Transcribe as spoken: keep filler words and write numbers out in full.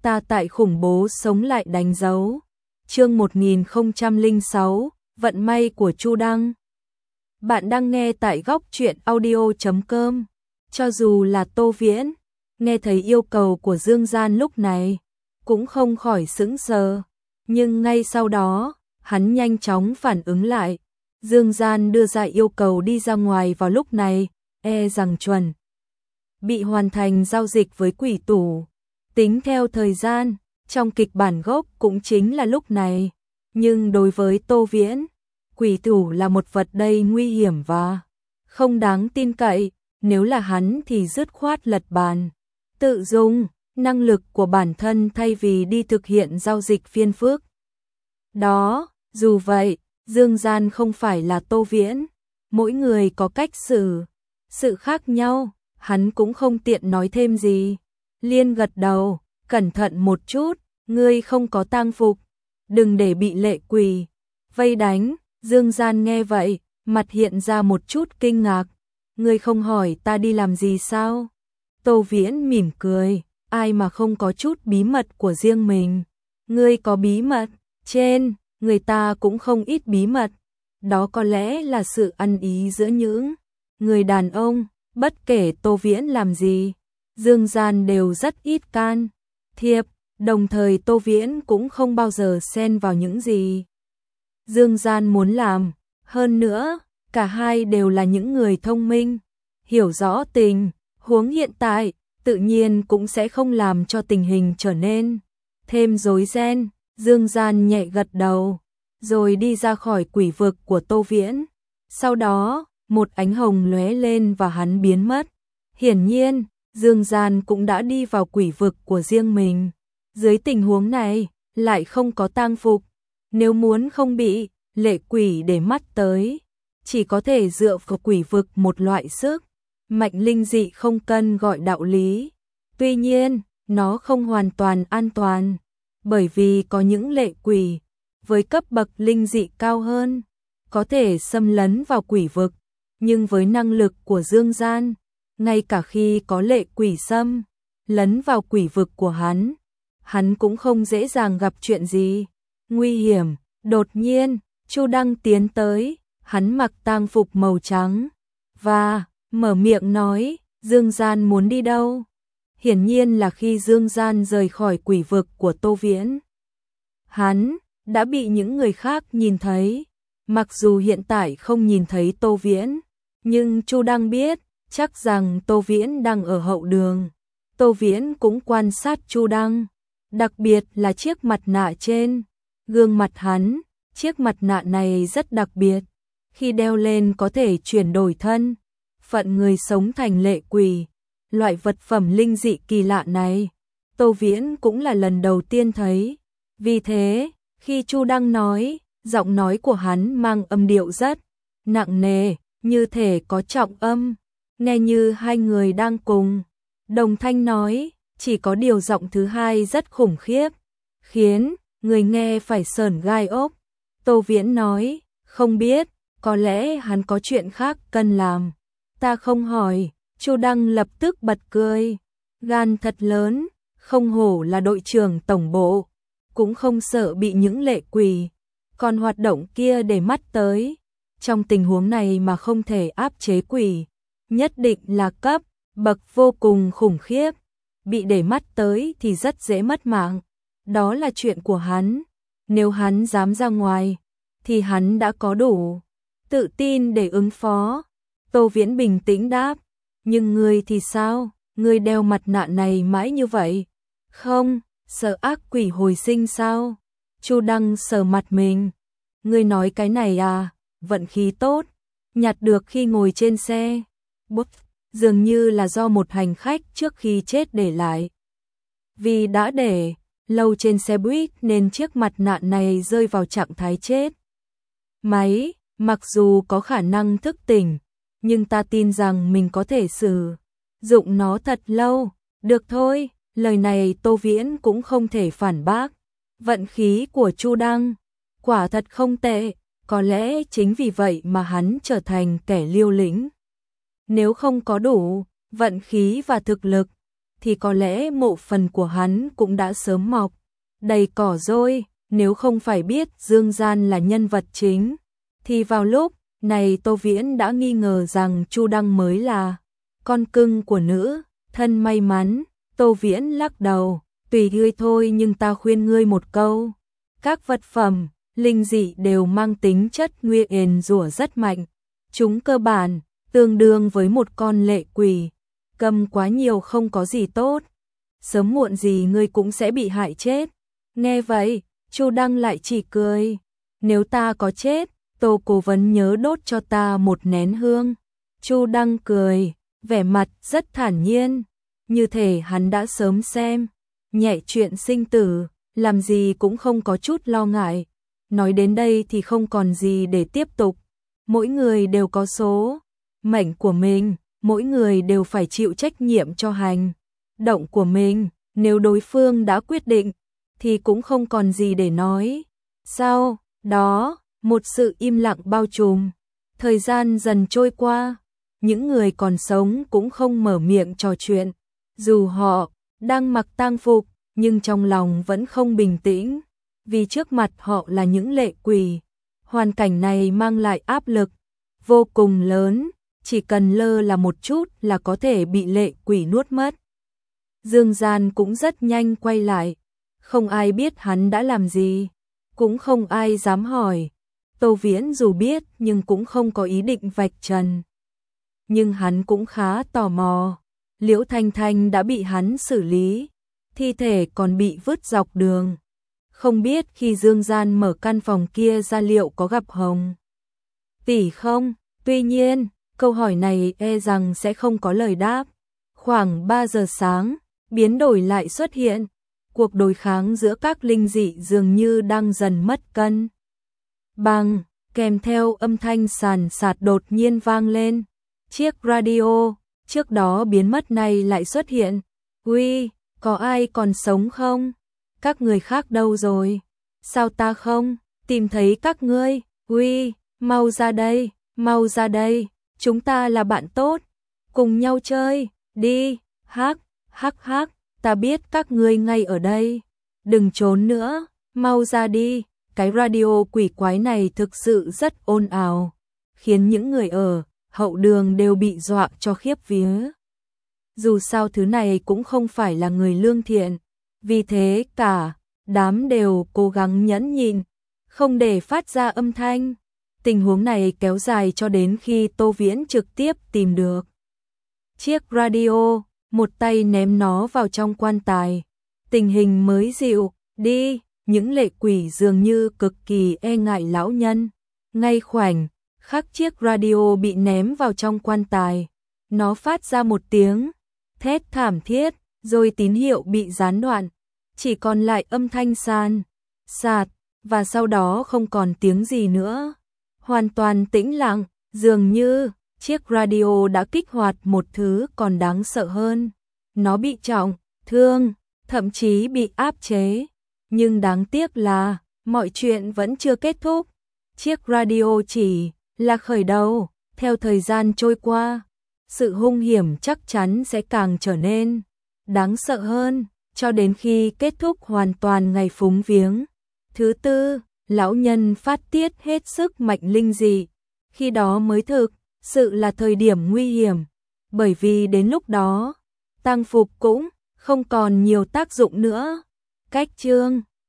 ta tại khủng bố sống lại đánh dấu. Chương một nghìn không trăm lẻ sáu, vận may của Chu Đăng. Bạn đang nghe tại góc truyện audio chấm com. Cho dù là Tô Viễn, nghe thấy yêu cầu của Dương Gian lúc này, cũng không khỏi sững sờ. Nhưng ngay sau đó, hắn nhanh chóng phản ứng lại. Dương Gian đưa ra yêu cầu đi ra ngoài vào lúc này, e rằng chuẩn bị hoàn thành giao dịch với quỷ tủ. Tính theo thời gian, trong kịch bản gốc cũng chính là lúc này. Nhưng đối với Tô Viễn, quỷ tủ là một vật đầy nguy hiểm và không đáng tin cậy. Nếu là hắn thì dứt khoát lật bàn, tự dùng năng lực của bản thân thay vì đi thực hiện giao dịch phiên phức. Đó, dù vậy, Dương Gian không phải là Tô Viễn. Mỗi người có cách xử sự khác nhau, hắn cũng không tiện nói thêm gì. Liên gật đầu, cẩn thận một chút, ngươi không có tang phục, đừng để bị lệ quỷ vây đánh. Dương Gian nghe vậy, mặt hiện ra một chút kinh ngạc. Ngươi không hỏi ta đi làm gì sao? Tô Viễn mỉm cười, ai mà không có chút bí mật của riêng mình. Ngươi có bí mật, trên người ta cũng không ít bí mật. Đó có lẽ là sự ăn ý giữa những người đàn ông. Bất kể Tô Viễn làm gì, Dương Gian đều rất ít can thiệp, đồng thời Tô Viễn cũng không bao giờ xen vào những gì Dương Gian muốn làm. Hơn nữa, cả hai đều là những người thông minh, hiểu rõ tình huống hiện tại, tự nhiên cũng sẽ không làm cho tình hình trở nên thêm rối ren. Dương Gian nhẹ gật đầu, rồi đi ra khỏi quỷ vực của Tô Viễn. Sau đó, một ánh hồng lóe lên và hắn biến mất. Hiển nhiên, Dương Gian cũng đã đi vào quỷ vực của riêng mình. Dưới tình huống này, lại không có tang phục. Nếu muốn không bị lệ quỷ để mắt tới, chỉ có thể dựa vào quỷ vực, một loại sức mạnh linh dị không cần gọi đạo lý. Tuy nhiên, nó không hoàn toàn an toàn, bởi vì có những lệ quỷ với cấp bậc linh dị cao hơn, có thể xâm lấn vào quỷ vực. Nhưng với năng lực của Dương Gian, ngay cả khi có lệ quỷ xâm lấn vào quỷ vực của hắn, hắn cũng không dễ dàng gặp chuyện gì nguy hiểm. Đột nhiên, Chu Đăng tiến tới, hắn mặc tang phục màu trắng và mở miệng nói, Dương Gian muốn đi đâu? Hiển nhiên là khi Dương Gian rời khỏi quỷ vực của Tô Viễn, hắn đã bị những người khác nhìn thấy. Mặc dù hiện tại không nhìn thấy Tô Viễn, nhưng Chu Đăng biết chắc rằng Tô Viễn đang ở hậu đường. Tô Viễn cũng quan sát Chu Đăng, đặc biệt là chiếc mặt nạ trên gương mặt hắn. Chiếc mặt nạ này rất đặc biệt, khi đeo lên có thể chuyển đổi thân phận người sống thành lệ quỷ. Loại vật phẩm linh dị kỳ lạ này, Tô Viễn cũng là lần đầu tiên thấy. Vì thế, khi Chu Đăng nói, giọng nói của hắn mang âm điệu rất nặng nề, như thể có trọng âm, nghe như hai người đang cùng đồng thanh nói. Chỉ có điều giọng thứ hai rất khủng khiếp, khiến người nghe phải sởn gai ốc. Tô Viễn nói, không biết, có lẽ hắn có chuyện khác cần làm. Ta không hỏi. Chu Đăng lập tức bật cười, gan thật lớn, không hổ là đội trưởng tổng bộ, cũng không sợ bị những lệ quỷ còn hoạt động kia để mắt tới. Trong tình huống này mà không thể áp chế quỷ, nhất định là cấp bậc vô cùng khủng khiếp. Bị để mắt tới thì rất dễ mất mạng. Đó là chuyện của hắn. Nếu hắn dám ra ngoài, thì hắn đã có đủ tự tin để ứng phó. Tô Viễn bình tĩnh đáp, nhưng ngươi thì sao? Ngươi đeo mặt nạ này mãi như vậy, không sợ ác quỷ hồi sinh sao? Chu Đăng sờ mặt mình. Ngươi nói cái này à? Vận khí tốt, nhặt được khi ngồi trên xe bút, dường như là do một hành khách trước khi chết để lại. Vì đã để lâu trên xe buýt nên chiếc mặt nạ này rơi vào trạng thái chết máy. Mặc dù có khả năng thức tỉnh, nhưng ta tin rằng mình có thể sử dụng nó thật lâu. Được thôi, lời này Tô Viễn cũng không thể phản bác. Vận khí của Chu Đăng quả thật không tệ, có lẽ chính vì vậy mà hắn trở thành kẻ liều lĩnh. Nếu không có đủ vận khí và thực lực, thì có lẽ mộ phần của hắn cũng đã sớm mọc đầy cỏ rồi. Nếu không phải biết Dương Gian là nhân vật chính, thì vào lúc này Tô Viễn đã nghi ngờ rằng Chu Đăng mới là con cưng của nữ thân may mắn. Tô Viễn lắc đầu, tùy ngươi thôi, nhưng ta khuyên ngươi một câu. Các vật phẩm, linh dị đều mang tính chất nguyên rủa rất mạnh. Chúng cơ bản, tương đương với một con lệ quỷ. Cầm quá nhiều không có gì tốt. Sớm muộn gì ngươi cũng sẽ bị hại chết. Nghe vậy, Chu Đăng lại chỉ cười. Nếu ta có chết, Tô Cố Vấn nhớ đốt cho ta một nén hương. Chu Đăng cười, vẻ mặt rất thản nhiên. Như thể hắn đã sớm xem nhẹ chuyện sinh tử, làm gì cũng không có chút lo ngại. Nói đến đây thì không còn gì để tiếp tục. Mỗi người đều có số mệnh của mình, mỗi người đều phải chịu trách nhiệm cho hành động của mình. Nếu đối phương đã quyết định, thì cũng không còn gì để nói. Sau đó, một sự im lặng bao trùm. Thời gian dần trôi qua, những người còn sống cũng không mở miệng trò chuyện. Dù họ đang mặc tang phục, nhưng trong lòng vẫn không bình tĩnh, vì trước mặt họ là những lệ quỷ. Hoàn cảnh này mang lại áp lực vô cùng lớn, chỉ cần lơ là một chút là có thể bị lệ quỷ nuốt mất. Dương Gian cũng rất nhanh quay lại, không ai biết hắn đã làm gì, cũng không ai dám hỏi. Tô Viễn dù biết nhưng cũng không có ý định vạch trần. Nhưng hắn cũng khá tò mò. Liễu Thanh Thanh đã bị hắn xử lý, thi thể còn bị vứt dọc đường. Không biết khi Dương Gian mở căn phòng kia ra liệu có gặp Hồng tỷ không? Tuy nhiên, câu hỏi này e rằng sẽ không có lời đáp. Khoảng ba giờ sáng, biến đổi lại xuất hiện. Cuộc đối kháng giữa các linh dị dường như đang dần mất cân bằng, kèm theo âm thanh sàn sạt đột nhiên vang lên. Chiếc radio trước đó biến mất này lại xuất hiện. Uy, có ai còn sống không? Các người khác đâu rồi? Sao ta không tìm thấy các ngươi? Uy, mau ra đây, mau ra đây, chúng ta là bạn tốt, cùng nhau chơi, đi, hắc, hắc hắc, ta biết các ngươi ngay ở đây, đừng trốn nữa, mau ra đi. Cái radio quỷ quái này thực sự rất ồn ào, khiến những người ở hậu đường đều bị dọa cho khiếp vía. Dù sao thứ này cũng không phải là người lương thiện, vì thế cả đám đều cố gắng nhẫn nhịn, không để phát ra âm thanh. Tình huống này kéo dài cho đến khi Tô Viễn trực tiếp tìm được chiếc radio, một tay ném nó vào trong quan tài. Tình hình mới dịu đi, những lệ quỷ dường như cực kỳ e ngại lão nhân. Ngay khoảnh khắc chiếc radio bị ném vào trong quan tài, nó phát ra một tiếng thét thảm thiết, rồi tín hiệu bị gián đoạn, chỉ còn lại âm thanh sàn sạt, và sau đó không còn tiếng gì nữa. Hoàn toàn tĩnh lặng, dường như chiếc radio đã kích hoạt một thứ còn đáng sợ hơn. Nó bị trọng thương, thậm chí bị áp chế. Nhưng đáng tiếc là mọi chuyện vẫn chưa kết thúc. Chiếc radio chỉ là khởi đầu. Theo thời gian trôi qua, sự hung hiểm chắc chắn sẽ càng trở nên đáng sợ hơn, cho đến khi kết thúc hoàn toàn ngày phúng viếng. Thứ tư, lão nhân phát tiết hết sức mạnh linh dị. Khi đó mới thực sự là thời điểm nguy hiểm, bởi vì đến lúc đó, tang phục cũng không còn nhiều tác dụng nữa. Cách chương